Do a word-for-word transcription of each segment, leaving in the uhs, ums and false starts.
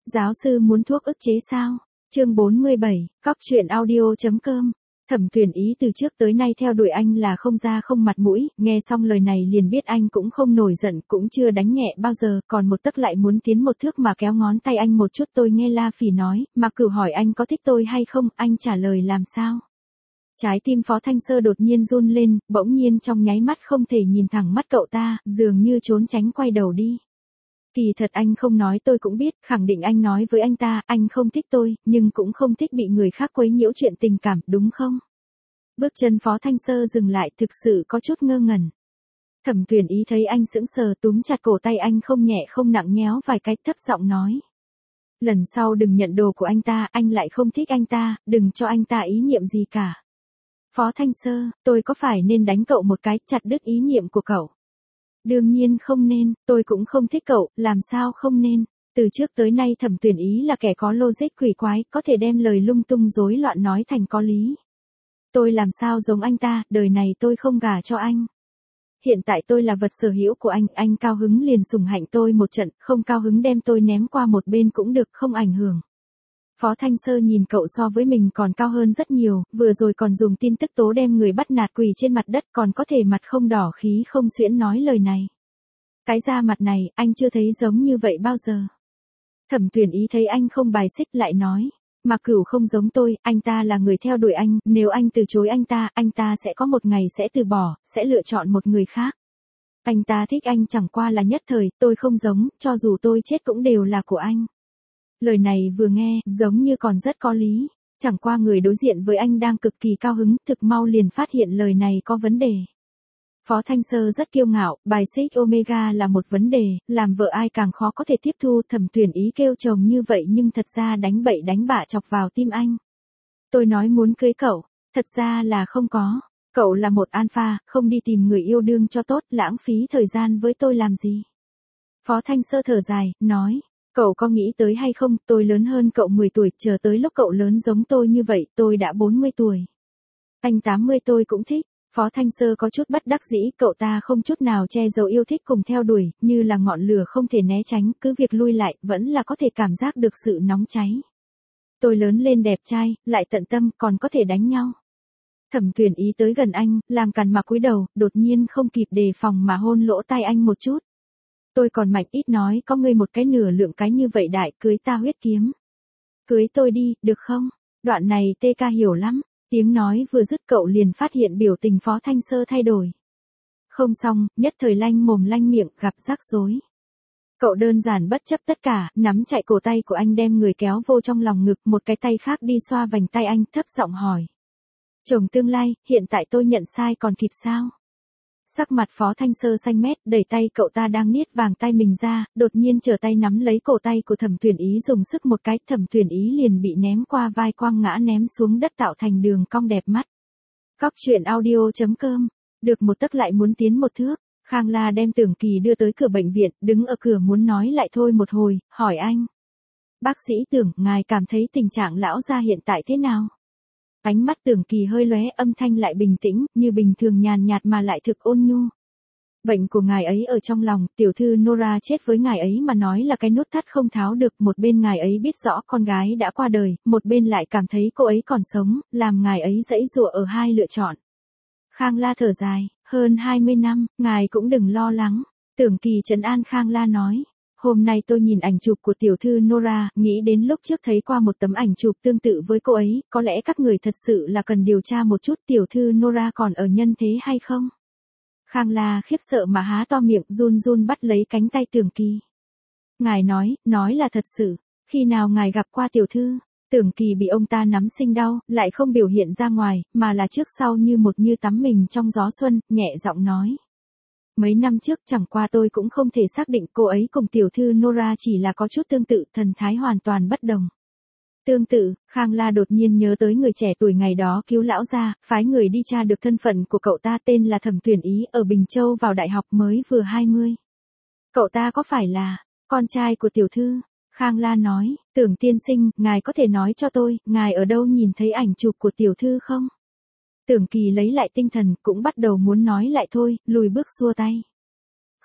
Giáo sư muốn thuốc ức chế sao? Chương bốn mươi bảy, cóc truyện audio.com. Thẩm Tuyền Ý từ trước tới nay theo đuổi anh là không da không mặt mũi, nghe xong lời này liền biết anh cũng không nổi giận, cũng chưa đánh nhẹ bao giờ, còn một tấc lại muốn tiến một thước mà kéo ngón tay anh một chút. Tôi nghe La Phỉ nói, mà Cửu hỏi anh có thích tôi hay không, anh trả lời làm sao? Trái tim Phó Thanh Sơ đột nhiên run lên, bỗng nhiên trong nháy mắt không thể nhìn thẳng mắt cậu ta, dường như trốn tránh quay đầu đi. Kỳ thật anh không nói tôi cũng biết, khẳng định anh nói với anh ta, anh không thích tôi, nhưng cũng không thích bị người khác quấy nhiễu chuyện tình cảm, đúng không? Bước chân Phó Thanh Sơ dừng lại, thực sự có chút ngơ ngẩn. Thẩm Tuyền Ý thấy anh sững sờ, túm chặt cổ tay anh không nhẹ không nặng nhéo vài cái, thấp giọng nói. Lần sau đừng nhận đồ của anh ta, anh lại không thích anh ta, đừng cho anh ta ý niệm gì cả. Phó Thanh Sơ, tôi có phải nên đánh cậu một cái, chặt đứt ý niệm của cậu? Đương nhiên không nên, tôi cũng không thích cậu, làm sao không nên. Từ trước tới nay Thẩm Tuyền Ý là kẻ có logic quỷ quái, có thể đem lời lung tung rối loạn nói thành có lý. Tôi làm sao giống anh ta, đời này tôi không gả cho anh. Hiện tại tôi là vật sở hữu của anh, anh cao hứng liền sủng hạnh tôi một trận, không cao hứng đem tôi ném qua một bên cũng được, không ảnh hưởng. Phó Thanh Sơ nhìn cậu so với mình còn cao hơn rất nhiều, vừa rồi còn dùng tin tức tố đem người bắt nạt quỳ trên mặt đất, còn có thể mặt không đỏ khí không xuyễn nói lời này. Cái da mặt này, anh chưa thấy giống như vậy bao giờ. Thẩm Tuyền Ý thấy anh không bài xích lại nói, mà Cửu không giống tôi, anh ta là người theo đuổi anh, nếu anh từ chối anh ta, anh ta sẽ có một ngày sẽ từ bỏ, sẽ lựa chọn một người khác. Anh ta thích anh chẳng qua là nhất thời, tôi không giống, cho dù tôi chết cũng đều là của anh. Lời này vừa nghe, giống như còn rất có lý, chẳng qua người đối diện với anh đang cực kỳ cao hứng, thực mau liền phát hiện lời này có vấn đề. Phó Thanh Sơ rất kiêu ngạo, bài xích Omega là một vấn đề, làm vợ ai càng khó có thể tiếp thu. Thẩm Tuyền Ý kêu chồng như vậy nhưng thật ra đánh bậy đánh bạ chọc vào tim anh. Tôi nói muốn cưới cậu, thật ra là không có, cậu là một alpha, không đi tìm người yêu đương cho tốt, lãng phí thời gian với tôi làm gì. Phó Thanh Sơ thở dài, nói. Cậu có nghĩ tới hay không, tôi lớn hơn cậu mười tuổi, chờ tới lúc cậu lớn giống tôi như vậy, tôi đã bốn mươi tuổi. Anh tám mươi tôi cũng thích. Phó Thanh Sơ có chút bất đắc dĩ, cậu ta không chút nào che giấu yêu thích cùng theo đuổi, như là ngọn lửa không thể né tránh, cứ việc lui lại, vẫn là có thể cảm giác được sự nóng cháy. Tôi lớn lên đẹp trai, lại tận tâm, còn có thể đánh nhau. Thẩm Tuyền Ý tới gần anh, làm cằn mà cúi đầu, đột nhiên không kịp đề phòng mà hôn lỗ tai anh một chút. Tôi còn mạnh ít nói, có ngươi một cái nửa lượng cái như vậy đại, cưới ta huyết kiếm. Cưới tôi đi, được không? Đoạn này tê ca hiểu lắm. Tiếng nói vừa dứt cậu liền phát hiện biểu tình Phó Thanh Sơ thay đổi. Không xong, nhất thời lanh mồm lanh miệng, gặp rắc rối. Cậu đơn giản bất chấp tất cả, nắm chạy cổ tay của anh đem người kéo vô trong lòng ngực, một cái tay khác đi xoa vành tay anh, thấp giọng hỏi. Chồng tương lai, hiện tại tôi nhận sai còn kịp sao? Sắc mặt Phó Thanh Sơ xanh mét, đẩy tay cậu ta đang niết vàng tay mình ra, đột nhiên trở tay nắm lấy cổ tay của Thẩm Tuyền Ý dùng sức một cái, Thẩm Tuyền Ý liền bị ném qua vai quăng ngã ném xuống đất tạo thành đường cong đẹp mắt. Cóc truyện audio.com, được một tấc lại muốn tiến một thước, Khang La đem Tưởng Kỳ đưa tới cửa bệnh viện, đứng ở cửa muốn nói lại thôi một hồi, hỏi anh. Bác sĩ Tưởng, ngài cảm thấy tình trạng lão gia hiện tại thế nào? Ánh mắt Tưởng Kỳ hơi lóe, âm thanh lại bình tĩnh, như bình thường nhàn nhạt mà lại thực ôn nhu. Bệnh của ngài ấy ở trong lòng, tiểu thư Nora chết với ngài ấy mà nói là cái nút thắt không tháo được, một bên ngài ấy biết rõ con gái đã qua đời, một bên lại cảm thấy cô ấy còn sống, làm ngài ấy giãy giụa ở hai lựa chọn. Khang La thở dài, hơn hai mươi năm, ngài cũng đừng lo lắng. Tưởng Kỳ trấn an Khang La nói. Hôm nay tôi nhìn ảnh chụp của tiểu thư Nora, nghĩ đến lúc trước thấy qua một tấm ảnh chụp tương tự với cô ấy, có lẽ các người thật sự là cần điều tra một chút tiểu thư Nora còn ở nhân thế hay không? Khang La khiếp sợ mà há to miệng, run run bắt lấy cánh tay Tưởng Kỳ. Ngài nói, nói là thật sự, khi nào ngài gặp qua tiểu thư? Tưởng Kỳ bị ông ta nắm sinh đau, lại không biểu hiện ra ngoài, mà là trước sau như một như tắm mình trong gió xuân, nhẹ giọng nói. Mấy năm trước chẳng qua tôi cũng không thể xác định cô ấy cùng tiểu thư Nora chỉ là có chút tương tự, thần thái hoàn toàn bất đồng. Tương tự, Khang La đột nhiên nhớ tới người trẻ tuổi ngày đó cứu lão gia, phái người đi tra được thân phận của cậu ta, tên là Thẩm Tuyền Ý, ở Bình Châu vào đại học mới vừa hai mươi. Cậu ta có phải là con trai của tiểu thư? Khang La nói, Tưởng tiên sinh, ngài có thể nói cho tôi, ngài ở đâu nhìn thấy ảnh chụp của tiểu thư không? Tưởng Kỳ lấy lại tinh thần, cũng bắt đầu muốn nói lại thôi, lùi bước xua tay.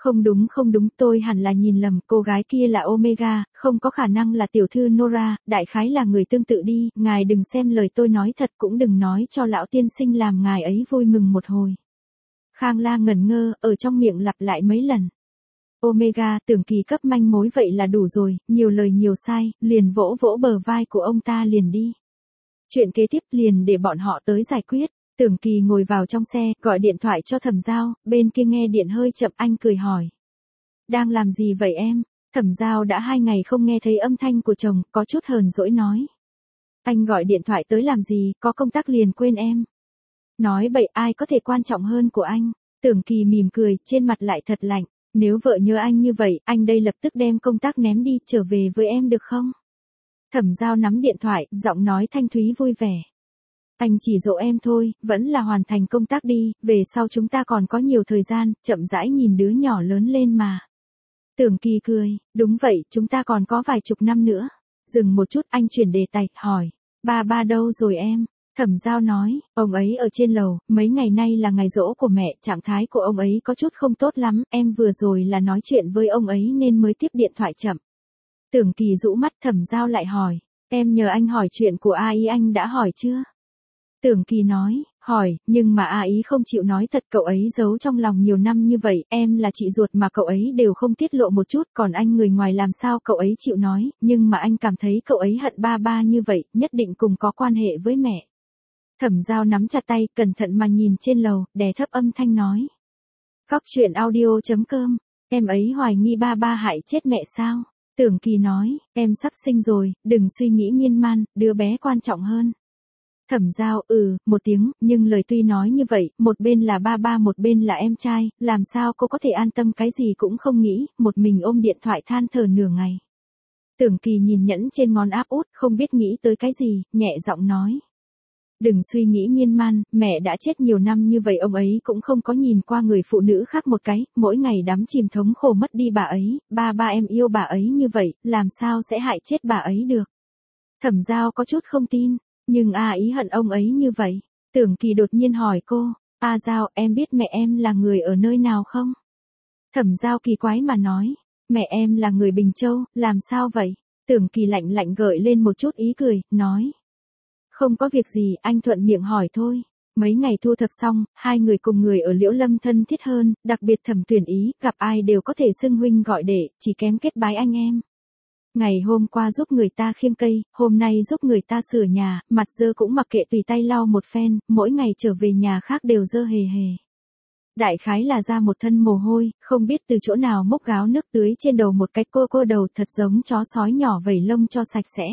Không đúng không đúng, tôi hẳn là nhìn lầm, cô gái kia là Omega, không có khả năng là tiểu thư Nora, đại khái là người tương tự đi, ngài đừng xem lời tôi nói thật cũng đừng nói cho lão tiên sinh làm ngài ấy vui mừng một hồi. Khang La ngẩn ngơ, ở trong miệng lặp lại mấy lần. Omega, Tưởng Kỳ cấp manh mối vậy là đủ rồi, nhiều lời nhiều sai, liền vỗ vỗ bờ vai của ông ta liền đi. Chuyện kế tiếp liền để bọn họ tới giải quyết. Tưởng Kỳ ngồi vào trong xe, gọi điện thoại cho Thẩm Giao, bên kia nghe điện hơi chậm, anh cười hỏi. Đang làm gì vậy em? Thẩm Giao đã hai ngày không nghe thấy âm thanh của chồng, có chút hờn dỗi nói. Anh gọi điện thoại tới làm gì, có công tác liền quên em. Nói bậy, ai có thể quan trọng hơn của anh? Tưởng Kỳ mỉm cười, trên mặt lại thật lạnh. Nếu vợ nhớ anh như vậy, anh đây lập tức đem công tác ném đi, trở về với em được không? Thẩm Giao nắm điện thoại, giọng nói thanh thúy vui vẻ. Anh chỉ dỗ em thôi, vẫn là hoàn thành công tác đi, về sau chúng ta còn có nhiều thời gian, chậm rãi nhìn đứa nhỏ lớn lên mà. Tưởng Kỳ cười, đúng vậy, chúng ta còn có vài chục năm nữa. Dừng một chút, anh chuyển đề tài, hỏi, ba ba đâu rồi em? Thẩm Giao nói, ông ấy ở trên lầu, mấy ngày nay là ngày giỗ của mẹ, trạng thái của ông ấy có chút không tốt lắm, em vừa rồi là nói chuyện với ông ấy nên mới tiếp điện thoại chậm. Tưởng Kỳ rũ mắt, Thẩm Giao lại hỏi, em nhờ anh hỏi chuyện của A Ý anh đã hỏi chưa? Tưởng Kỳ nói, hỏi, nhưng mà A Ý không chịu nói thật, cậu ấy giấu trong lòng nhiều năm như vậy, em là chị ruột mà cậu ấy đều không tiết lộ một chút, còn anh người ngoài làm sao cậu ấy chịu nói, nhưng mà anh cảm thấy cậu ấy hận ba ba như vậy, nhất định cùng có quan hệ với mẹ. Thẩm Giao nắm chặt tay, cẩn thận mà nhìn trên lầu, đè thấp âm thanh nói. Cóc truyện audio chấm com, em ấy hoài nghi ba ba hại chết mẹ sao? Tưởng Kỳ nói, em sắp sinh rồi, đừng suy nghĩ miên man, đứa bé quan trọng hơn. Thẩm Giao, ừ, một tiếng, nhưng lời tuy nói như vậy, một bên là ba ba một bên là em trai, làm sao cô có thể an tâm cái gì cũng không nghĩ, một mình ôm điện thoại than thở nửa ngày. Tưởng Kỳ nhìn nhẫn trên ngón áp út, không biết nghĩ tới cái gì, nhẹ giọng nói. Đừng suy nghĩ miên man, mẹ đã chết nhiều năm như vậy ông ấy cũng không có nhìn qua người phụ nữ khác một cái, mỗi ngày đắm chìm thống khổ mất đi bà ấy, ba ba em yêu bà ấy như vậy, làm sao sẽ hại chết bà ấy được. Thẩm Giao có chút không tin, nhưng A Ý hận ông ấy như vậy. Tưởng Kỳ đột nhiên hỏi cô, A Giao, em biết mẹ em là người ở nơi nào không? Thẩm Giao kỳ quái mà nói, mẹ em là người Bình Châu, làm sao vậy? Tưởng Kỳ lạnh lạnh gợi lên một chút ý cười, nói. Không có việc gì, anh thuận miệng hỏi thôi. Mấy ngày thu thập xong, hai người cùng người ở Liễu Lâm thân thiết hơn, đặc biệt Thẩm Tuyển Ý, gặp ai đều có thể xưng huynh gọi đệ, chỉ kém kết bái anh em. Ngày hôm qua giúp người ta khiêng cây, hôm nay giúp người ta sửa nhà, mặt dơ cũng mặc kệ tùy tay lau một phen, mỗi ngày trở về nhà khác đều dơ hề hề. Đại khái là ra một thân mồ hôi, không biết từ chỗ nào múc gáo nước tưới trên đầu một cái cô cô đầu thật giống chó sói nhỏ vẩy lông cho sạch sẽ.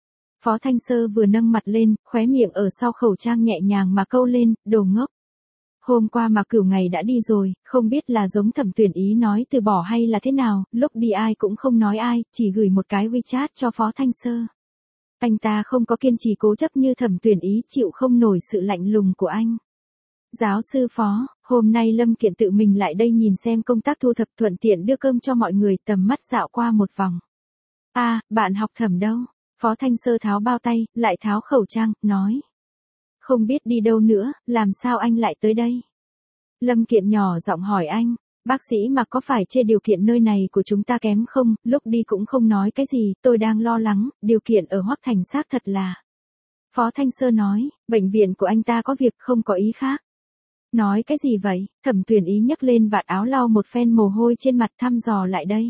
Phó Thanh Sơ vừa nâng mặt lên, khóe miệng ở sau khẩu trang nhẹ nhàng mà câu lên, đồ ngốc. Hôm qua mà Cửu ngày đã đi rồi, không biết là giống Thẩm Tuyển Ý nói từ bỏ hay là thế nào, lúc đi ai cũng không nói ai, chỉ gửi một cái WeChat cho Phó Thanh Sơ. Anh ta không có kiên trì cố chấp như Thẩm Tuyển Ý, chịu không nổi sự lạnh lùng của anh. Giáo sư Phó, hôm nay Lâm Kiện tự mình lại đây nhìn xem công tác thu thập, thuận tiện đưa cơm cho mọi người, tầm mắt dạo qua một vòng. A, à, bạn học Thẩm đâu? Phó Thanh Sơ tháo bao tay, lại tháo khẩu trang, nói. Không biết đi đâu nữa, làm sao anh lại tới đây? Lâm Kiện nhỏ giọng hỏi anh, bác sĩ mà có phải chê điều kiện nơi này của chúng ta kém không, lúc đi cũng không nói cái gì, tôi đang lo lắng, điều kiện ở Hoắc Thành xác thật là. Phó Thanh Sơ nói, bệnh viện của anh ta có việc không có ý khác. Nói cái gì vậy? Thẩm Tuyển Ý nhấc lên vạt áo lau một phen mồ hôi trên mặt thăm dò lại đây.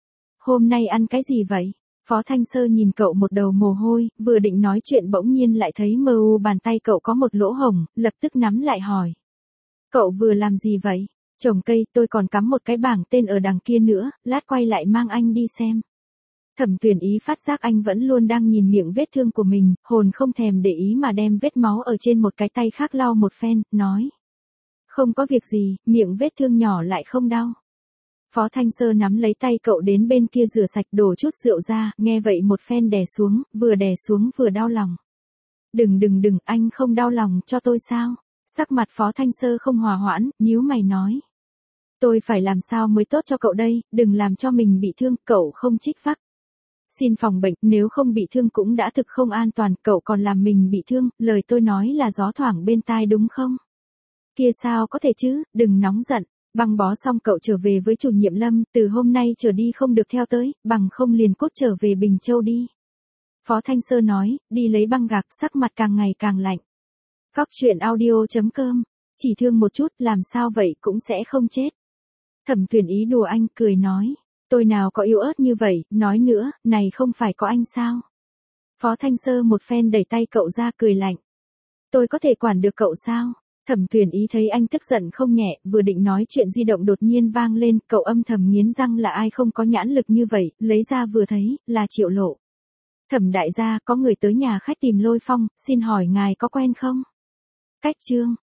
Hôm nay ăn cái gì vậy? Phó Thanh Sơ nhìn cậu một đầu mồ hôi, vừa định nói chuyện bỗng nhiên lại thấy mờ u bàn tay cậu có một lỗ hổng, lập tức nắm lại hỏi. Cậu vừa làm gì vậy? Trồng cây, tôi còn cắm một cái bảng tên ở đằng kia nữa, lát quay lại mang anh đi xem. Thẩm Tuyển Ý phát giác anh vẫn luôn đang nhìn miệng vết thương của mình, hồn không thèm để ý mà đem vết máu ở trên một cái tay khác lau một phen, nói. Không có việc gì, miệng vết thương nhỏ lại không đau. Phó Thanh Sơ nắm lấy tay cậu đến bên kia rửa sạch, đổ chút rượu ra, nghe vậy một phen đè xuống, vừa đè xuống vừa đau lòng. Đừng đừng đừng, anh không đau lòng cho tôi sao? Sắc mặt Phó Thanh Sơ không hòa hoãn, nhíu mày nói. Tôi phải làm sao mới tốt cho cậu đây, đừng làm cho mình bị thương, cậu không trích vác. Xin phòng bệnh, nếu không bị thương cũng đã thực không an toàn, cậu còn làm mình bị thương, lời tôi nói là gió thoảng bên tai đúng không? Kia sao có thể chứ, đừng nóng giận. Băng bó xong cậu trở về với chủ nhiệm Lâm, từ hôm nay trở đi không được theo tới, bằng không liền cút trở về Bình Châu đi. Phó Thanh Sơ nói, đi lấy băng gạc, sắc mặt càng ngày càng lạnh. Cóc truyện audio.com, chỉ thương một chút, làm sao vậy cũng sẽ không chết. Thẩm Tuyền Ý đùa anh, cười nói, tôi nào có yếu ớt như vậy, nói nữa, này không phải có anh sao. Phó Thanh Sơ một phen đẩy tay cậu ra, cười lạnh. Tôi có thể quản được cậu sao? Thẩm Tuyền Ý thấy anh tức giận không nhẹ, vừa định nói chuyện di động đột nhiên vang lên, cậu âm thầm nghiến răng là ai không có nhãn lực như vậy, lấy ra vừa thấy, là Triệu Lộ. Thẩm đại gia, có người tới nhà khách tìm Lôi Phong, xin hỏi ngài có quen không? Cách chương.